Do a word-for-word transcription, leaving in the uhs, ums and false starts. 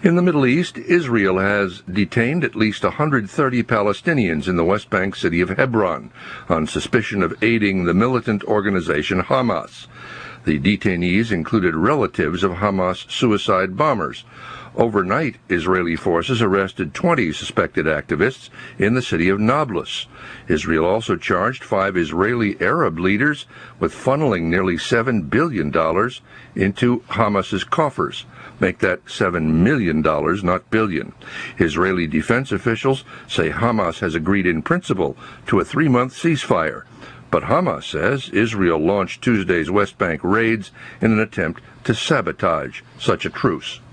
In the Middle East, Israel has detained at least one hundred thirty Palestinians in the West Bank city of Hebron on suspicion of aiding the militant organization Hamas. The detainees included relatives of Hamas suicide bombers. Overnight, Israeli forces arrested twenty suspected activists in the city of Nablus. Israel also charged five Israeli Arab leaders with funneling nearly seven billion dollars into Hamas's coffers. Make that seven million dollars, not billion. Israeli defense officials say Hamas has agreed in principle to a three-month ceasefire. But Hamas says Israel launched Tuesday's West Bank raids in an attempt to sabotage such a truce.